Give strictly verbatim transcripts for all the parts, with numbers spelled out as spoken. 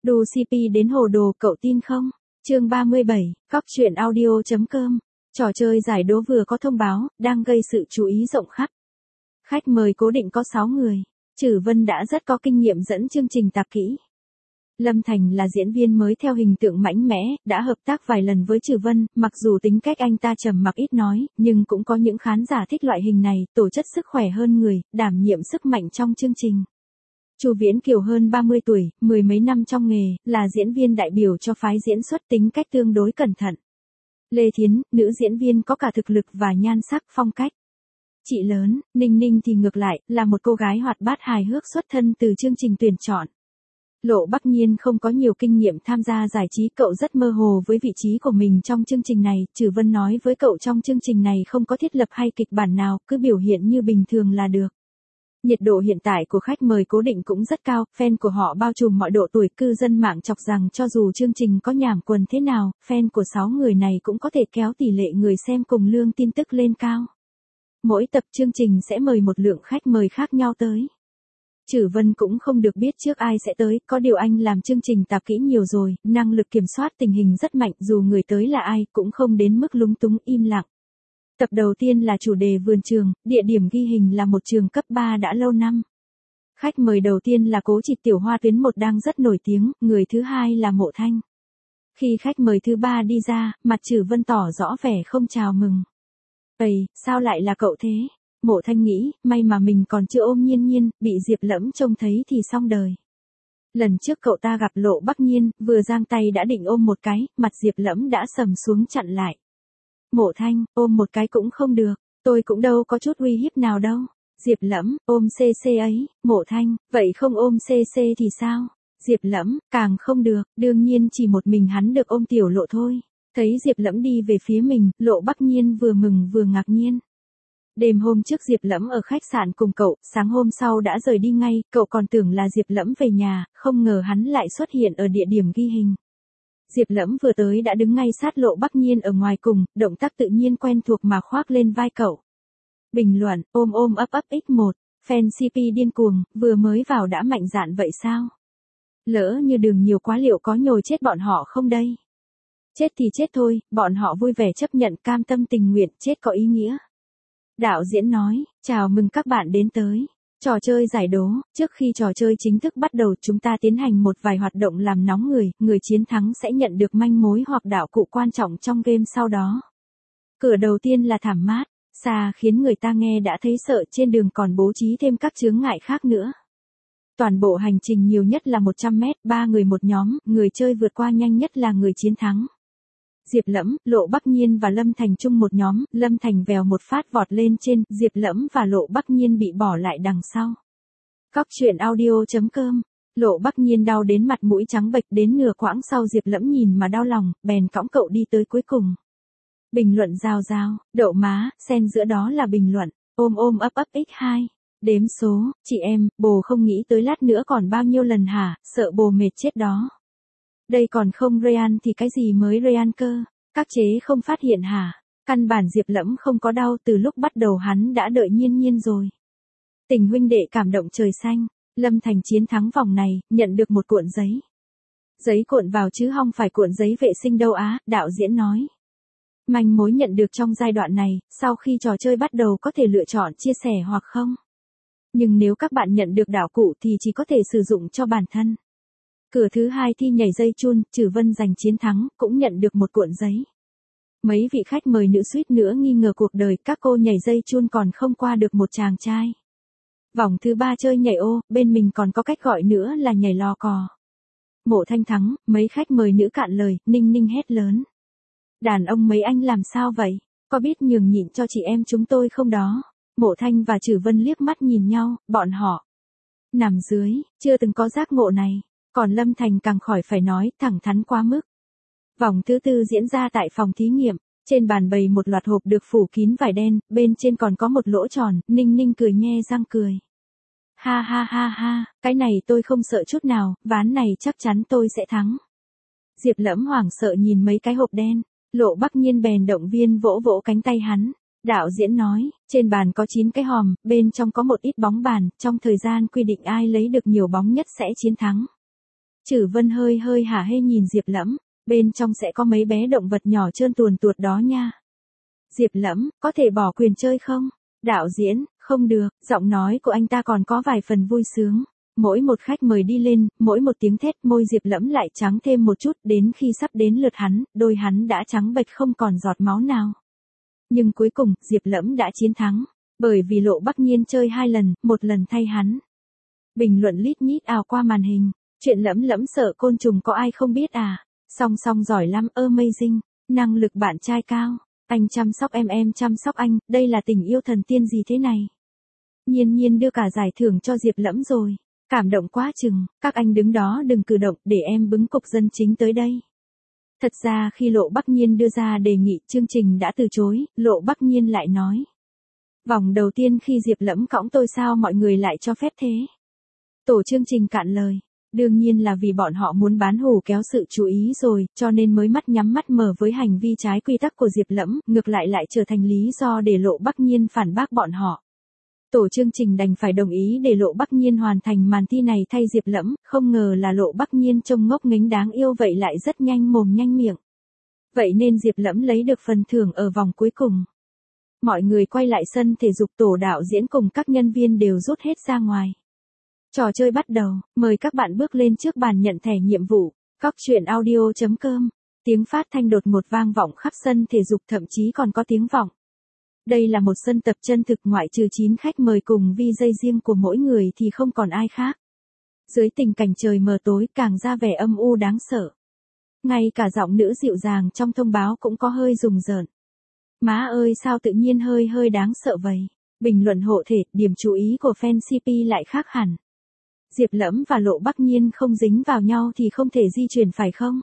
Đu xê pê đến hồ đồ, cậu tin không? Chương ba mươi bảy, Cóc truyện audio chấm com. Trò chơi giải đố vừa có thông báo, đang gây sự chú ý rộng khắp. Khách mời cố định có sáu người. Trử Vân đã rất có kinh nghiệm dẫn chương trình tạp kỹ. Lâm Thành là diễn viên mới theo hình tượng mạnh mẽ, đã hợp tác vài lần với Trử Vân, mặc dù tính cách anh ta trầm mặc ít nói, nhưng cũng có những khán giả thích loại hình này, tổ chất sức khỏe hơn người, đảm nhiệm sức mạnh trong chương trình. Chu Viễn Kiều hơn ba mươi tuổi, mười mấy năm trong nghề, là diễn viên đại biểu cho phái diễn xuất tính cách tương đối cẩn thận. Lê Thiến, nữ diễn viên có cả thực lực và nhan sắc phong cách. Chị lớn, Ninh Ninh thì ngược lại, là một cô gái hoạt bát hài hước xuất thân từ chương trình tuyển chọn. Lộ Bắc Nhiên không có nhiều kinh nghiệm tham gia giải trí, cậu rất mơ hồ với vị trí của mình trong chương trình này. Trử Vân nói với cậu trong chương trình này không có thiết lập hay kịch bản nào, cứ biểu hiện như bình thường là được. Nhiệt độ hiện tại của khách mời cố định cũng rất cao, fan của họ bao trùm mọi độ tuổi, cư dân mạng chọc rằng cho dù chương trình có nhảm quần thế nào, fan của sáu người này cũng có thể kéo tỷ lệ người xem cùng lương tin tức lên cao. Mỗi tập chương trình sẽ mời một lượng khách mời khác nhau tới. Trử Vân cũng không được biết trước ai sẽ tới, có điều anh làm chương trình tạp kỹ nhiều rồi, năng lực kiểm soát tình hình rất mạnh, dù người tới là ai cũng không đến mức lúng túng im lặng. Tập đầu tiên là chủ đề vườn trường, địa điểm ghi hình là một trường cấp ba đã lâu năm. Khách mời đầu tiên là Cố Trịt Tiểu Hoa tuyến một đang rất nổi tiếng, người thứ hai là Mộ Thanh. Khi khách mời thứ ba đi ra, mặt Trử Vân tỏ rõ vẻ không chào mừng. Ây, sao lại là cậu thế? Mộ Thanh nghĩ, may mà mình còn chưa ôm Nhiên Nhiên, bị Diệp Lẫm trông thấy thì xong đời. Lần trước cậu ta gặp Lộ Bắc Nhiên, vừa giang tay đã định ôm một cái, mặt Diệp Lẫm đã sầm xuống chặn lại. Mộ Thanh, ôm một cái cũng không được, tôi cũng đâu có chút uy hiếp nào đâu. Diệp Lẫm, ôm xê xê ấy. Mộ Thanh, vậy không ôm xê xê thì sao? Diệp Lẫm, càng không được, đương nhiên chỉ một mình hắn được ôm Tiểu Lộ thôi. Thấy Diệp Lẫm đi về phía mình, Lộ Bắc Nhiên vừa mừng vừa ngạc nhiên. Đêm hôm trước Diệp Lẫm ở khách sạn cùng cậu, sáng hôm sau đã rời đi ngay, cậu còn tưởng là Diệp Lẫm về nhà, không ngờ hắn lại xuất hiện ở địa điểm ghi hình. Diệp Lẫm vừa tới đã đứng ngay sát Lộ Bắc Nhiên ở ngoài cùng, động tác tự nhiên quen thuộc mà khoác lên vai cậu. Bình luận, ôm ôm ấp ấp x một, fan xê pê điên cuồng, vừa mới vào đã mạnh dạn vậy sao? Lỡ như đường nhiều quá liệu có nhồi chết bọn họ không đây? Chết thì chết thôi, bọn họ vui vẻ chấp nhận, cam tâm tình nguyện, chết có ý nghĩa. Đạo diễn nói, chào mừng các bạn đến tới trò chơi giải đố. Trước khi trò chơi chính thức bắt đầu, chúng ta tiến hành một vài hoạt động làm nóng người, người chiến thắng sẽ nhận được manh mối hoặc đạo cụ quan trọng trong game sau đó. Cửa đầu tiên là thảm mát, xa khiến người ta nghe đã thấy sợ, trên đường còn bố trí thêm các chướng ngại khác nữa. Toàn bộ hành trình nhiều nhất là một trăm mét, ba người một nhóm, người chơi vượt qua nhanh nhất là người chiến thắng. Diệp Lẫm, Lộ Bắc Nhiên và Lâm Thành chung một nhóm, Lâm Thành vèo một phát vọt lên trên, Diệp Lẫm và Lộ Bắc Nhiên bị bỏ lại đằng sau. Cóc truyện audio chấm com. Lộ Bắc Nhiên đau đến mặt mũi trắng bệch, đến nửa quãng sau Diệp Lẫm nhìn mà đau lòng, bèn cõng cậu đi tới cuối cùng. Bình luận rào rào, đậu má, xen giữa đó là bình luận, ôm ôm ấp ấp x hai. Đếm số, chị em, bồ không nghĩ tới lát nữa còn bao nhiêu lần hả, sợ bồ mệt chết đó. Đây còn không Ryan thì cái gì mới Ryan cơ, các chế không phát hiện hả? Căn bản Diệp Lẫm không có đau, từ lúc bắt đầu hắn đã đợi Nhiên Nhiên rồi. Tình huynh đệ cảm động trời xanh, Lâm Thành chiến thắng vòng này, nhận được một cuộn giấy. Giấy cuộn vào chứ không phải cuộn giấy vệ sinh đâu á, đạo diễn nói. Manh mối nhận được trong giai đoạn này, sau khi trò chơi bắt đầu có thể lựa chọn chia sẻ hoặc không. Nhưng nếu các bạn nhận được đạo cụ thì chỉ có thể sử dụng cho bản thân. Cửa thứ hai thi nhảy dây chun, Trử Vân giành chiến thắng, cũng nhận được một cuộn giấy. Mấy vị khách mời nữ suýt nữa nghi ngờ cuộc đời, các cô nhảy dây chun còn không qua được một chàng trai. Vòng thứ ba chơi nhảy ô, bên mình còn có cách gọi nữa là nhảy lò cò. Mộ Thanh thắng, mấy khách mời nữ cạn lời, Ninh Ninh hét lớn. Đàn ông mấy anh làm sao vậy? Có biết nhường nhịn cho chị em chúng tôi không đó? Mộ Thanh và Trử Vân liếc mắt nhìn nhau, bọn họ nằm dưới, chưa từng có giác ngộ này. Còn Lâm Thành càng khỏi phải nói, thẳng thắn quá mức. Vòng thứ tư diễn ra tại phòng thí nghiệm, trên bàn bày một loạt hộp được phủ kín vải đen, bên trên còn có một lỗ tròn, Ninh Ninh cười nhe răng cười. Ha ha ha ha, cái này tôi không sợ chút nào, ván này chắc chắn tôi sẽ thắng. Diệp Lẫm hoảng sợ nhìn mấy cái hộp đen, Lộ Bắc Nhiên bèn động viên vỗ vỗ cánh tay hắn. Đạo diễn nói, trên bàn có chín cái hòm, bên trong có một ít bóng bàn, trong thời gian quy định ai lấy được nhiều bóng nhất sẽ chiến thắng. Trử Vân hơi hơi hả hê nhìn Diệp Lẫm, bên trong sẽ có mấy bé động vật nhỏ trơn tuồn tuột đó nha. Diệp Lẫm, có thể bỏ quyền chơi không? Đạo diễn, không được, giọng nói của anh ta còn có vài phần vui sướng. Mỗi một khách mời đi lên, mỗi một tiếng thét, môi Diệp Lẫm lại trắng thêm một chút, đến khi sắp đến lượt hắn, đôi hắn đã trắng bệch không còn giọt máu nào. Nhưng cuối cùng, Diệp Lẫm đã chiến thắng, bởi vì Lộ Bắc Nhiên chơi hai lần, một lần thay hắn. Bình luận lít nhít ào qua màn hình, chuyện Lẫm Lẫm sợ côn trùng có ai không biết à? Song song giỏi lắm, amazing, năng lực bạn trai cao, anh chăm sóc em em chăm sóc anh, đây là tình yêu thần tiên gì thế này? Nhiên Nhiên đưa cả giải thưởng cho Diệp Lẫm rồi. Cảm động quá chừng, các anh đứng đó đừng cử động, để em bứng cục dân chính tới đây. Thật ra khi Lộ Bắc Nhiên đưa ra đề nghị, chương trình đã từ chối, Lộ Bắc Nhiên lại nói. Vòng đầu tiên khi Diệp Lẫm cõng tôi sao mọi người lại cho phép thế? Tổ chương trình cạn lời, đương nhiên là vì bọn họ muốn bán hủ kéo sự chú ý rồi, cho nên mới mắt nhắm mắt mở với hành vi trái quy tắc của Diệp Lẫm, ngược lại lại trở thành lý do để Lộ Bắc Nhiên phản bác bọn họ. Tổ chương trình đành phải đồng ý để Lộ Bắc Nhiên hoàn thành màn thi này thay Diệp Lẫm, không ngờ là Lộ Bắc Nhiên trông ngốc nghếch đáng yêu vậy lại rất nhanh mồm nhanh miệng. Vậy nên Diệp Lẫm lấy được phần thưởng ở vòng cuối cùng. Mọi người quay lại sân thể dục, tổ đạo diễn cùng các nhân viên đều rút hết ra ngoài. Trò chơi bắt đầu, mời các bạn bước lên trước bàn nhận thẻ nhiệm vụ. Cóc truyện audio chấm com. Tiếng phát thanh đột ngột vang vọng khắp sân thể dục, thậm chí còn có tiếng vọng. Đây là một sân tập chân thực, ngoại trừ chín khách mời cùng vi gi riêng của mỗi người thì không còn ai khác. Dưới tình cảnh trời mờ tối càng ra vẻ âm u đáng sợ. Ngay cả giọng nữ dịu dàng trong thông báo cũng có hơi rùng rợn. Má ơi sao tự nhiên hơi hơi đáng sợ vậy. Bình luận hộ thể, điểm chú ý của fan xê pê lại khác hẳn. Diệp Lẫm và Lộ Bắc Nhiên không dính vào nhau thì không thể di chuyển phải không?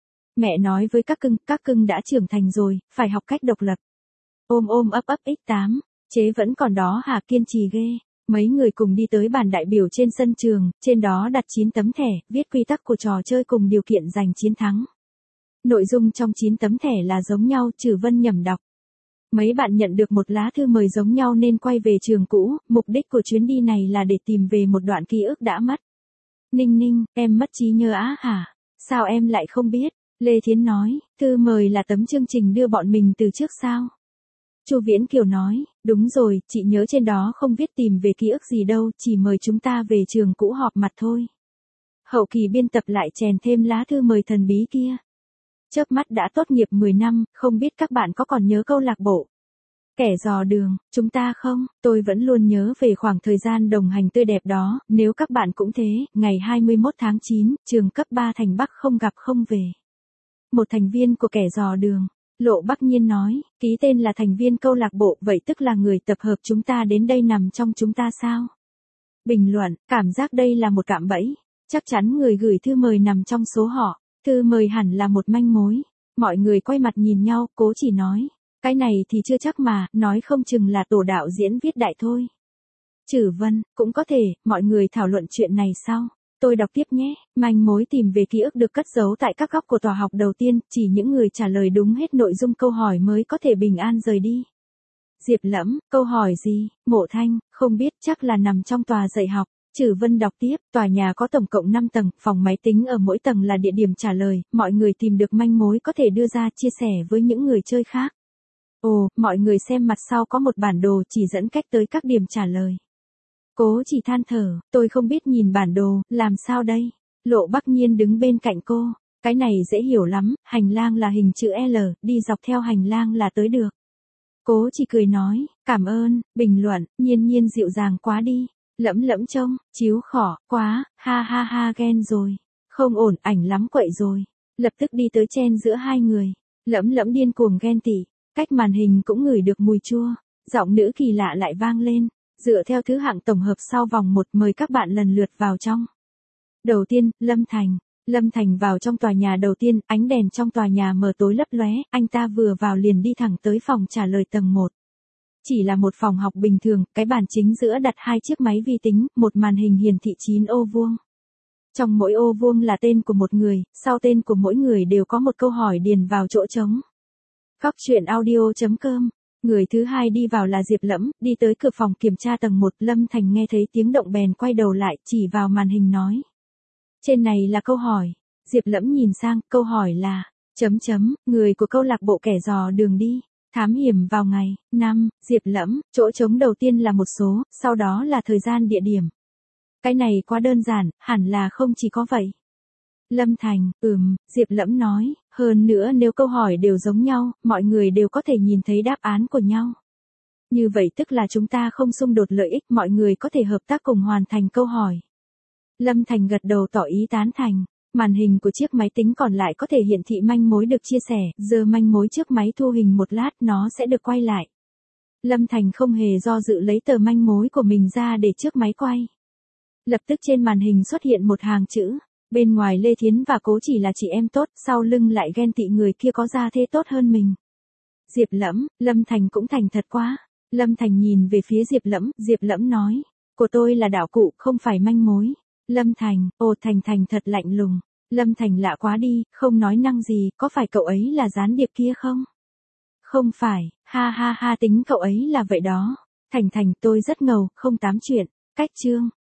Mẹ nói với các cưng, các cưng đã trưởng thành rồi, phải học cách độc lập. Ôm ôm ấp ấp ích tám, chế vẫn còn đó hả, kiên trì ghê. Mấy người cùng đi tới bàn đại biểu trên sân trường, trên đó đặt chín tấm thẻ, viết quy tắc của trò chơi cùng điều kiện giành chiến thắng. Nội dung trong chín tấm thẻ là giống nhau, Trử Vân nhẩm đọc. Mấy bạn nhận được một lá thư mời giống nhau nên quay về trường cũ, mục đích của chuyến đi này là để tìm về một đoạn ký ức đã mất. Ninh Ninh, em mất trí nhớ á hả? Sao em lại không biết? Lê Thiến nói, thư mời là tấm chương trình đưa bọn mình từ trước sao? Chu Viễn Kiều nói, đúng rồi, chị nhớ trên đó không viết tìm về ký ức gì đâu, chỉ mời chúng ta về trường cũ họp mặt thôi. Hậu kỳ biên tập lại chèn thêm lá thư mời thần bí kia. Chớp mắt đã tốt nghiệp mười năm, không biết các bạn có còn nhớ câu lạc bộ Kẻ dò đường, chúng ta không? Tôi vẫn luôn nhớ về khoảng thời gian đồng hành tươi đẹp đó, nếu các bạn cũng thế, ngày hai mươi mốt tháng chín, trường cấp ba thành Bắc không gặp không về. Một thành viên của Kẻ dò đường, Lộ Bắc Nhiên nói, ký tên là thành viên câu lạc bộ, vậy tức là người tập hợp chúng ta đến đây nằm trong chúng ta sao? Bình luận, cảm giác đây là một cạm bẫy, chắc chắn người gửi thư mời nằm trong số họ, thư mời hẳn là một manh mối. Mọi người quay mặt nhìn nhau, Cố Chỉ nói, cái này thì chưa chắc mà, nói không chừng là tổ đạo diễn viết đại thôi. Trử Vân, cũng có thể, mọi người thảo luận chuyện này sau. Tôi đọc tiếp nhé, manh mối tìm về ký ức được cất giấu tại các góc của tòa học đầu tiên, chỉ những người trả lời đúng hết nội dung câu hỏi mới có thể bình an rời đi. Diệp Lẫm, câu hỏi gì? Mộ Thanh, không biết, chắc là nằm trong tòa dạy học. Trử Vân đọc tiếp, tòa nhà có tổng cộng năm tầng, phòng máy tính ở mỗi tầng là địa điểm trả lời, mọi người tìm được manh mối có thể đưa ra chia sẻ với những người chơi khác. Ồ, mọi người xem mặt sau có một bản đồ chỉ dẫn cách tới các điểm trả lời. Cố Chỉ than thở, tôi không biết nhìn bản đồ, làm sao đây? Lộ Bắc Nhiên đứng bên cạnh cô, cái này dễ hiểu lắm, hành lang là hình chữ L, đi dọc theo hành lang là tới được. Cố Chỉ cười nói, cảm ơn, bình luận, Nhiên Nhiên dịu dàng quá đi, Lẫm Lẫm trông, chiếu khỏ, quá, ha ha ha ghen rồi, không ổn, ảnh lắm quậy rồi, lập tức đi tới chen giữa hai người, Lẫm Lẫm điên cuồng ghen tị, cách màn hình cũng ngửi được mùi chua, giọng nữ kỳ lạ lại vang lên. Dựa theo thứ hạng tổng hợp sau vòng một, mời các bạn lần lượt vào trong. Đầu tiên, Lâm Thành. Lâm Thành vào trong tòa nhà đầu tiên, ánh đèn trong tòa nhà mờ tối lấp lóe, anh ta vừa vào liền đi thẳng tới phòng trả lời tầng một. Chỉ là một phòng học bình thường, cái bàn chính giữa đặt hai chiếc máy vi tính, một màn hình hiển thị chín ô vuông. Trong mỗi ô vuông là tên của một người, sau tên của mỗi người đều có một câu hỏi điền vào chỗ trống. Cóc truyện audio chấm com. Người thứ hai đi vào là Diệp Lẫm, đi tới cửa phòng kiểm tra tầng một, Lâm Thành nghe thấy tiếng động bèn quay đầu lại, chỉ vào màn hình nói. Trên này là câu hỏi. Diệp Lẫm nhìn sang, câu hỏi là, chấm chấm, người của câu lạc bộ kẻ dò đường đi. Thám hiểm vào ngày, năm, Diệp Lẫm, chỗ trống đầu tiên là một số, sau đó là thời gian địa điểm. Cái này quá đơn giản, hẳn là không chỉ có vậy. Lâm Thành, ừm, Diệp Lẫm nói, hơn nữa nếu câu hỏi đều giống nhau, mọi người đều có thể nhìn thấy đáp án của nhau. Như vậy tức là chúng ta không xung đột lợi ích, mọi người có thể hợp tác cùng hoàn thành câu hỏi. Lâm Thành gật đầu tỏ ý tán thành. Màn hình của chiếc máy tính còn lại có thể hiển thị manh mối được chia sẻ, giờ manh mối trước máy thu hình một lát nó sẽ được quay lại. Lâm Thành không hề do dự lấy tờ manh mối của mình ra để trước máy quay. Lập tức trên màn hình xuất hiện một hàng chữ, bên ngoài Lê Thiến và Cố Chỉ là chị em tốt, sau lưng lại ghen tị người kia có gia thế tốt hơn mình. Diệp Lẫm, Lâm Thành cũng thành thật quá. Lâm Thành nhìn về phía Diệp Lẫm, Diệp Lẫm nói, của tôi là đạo cụ, không phải manh mối. Lâm Thành, ồ Thành Thành thật lạnh lùng. Lâm Thành lạ quá đi, không nói năng gì, có phải cậu ấy là gián điệp kia không? Không phải, ha ha ha tính cậu ấy là vậy đó. Thành Thành tôi rất ngầu, không tám chuyện. Cách chương.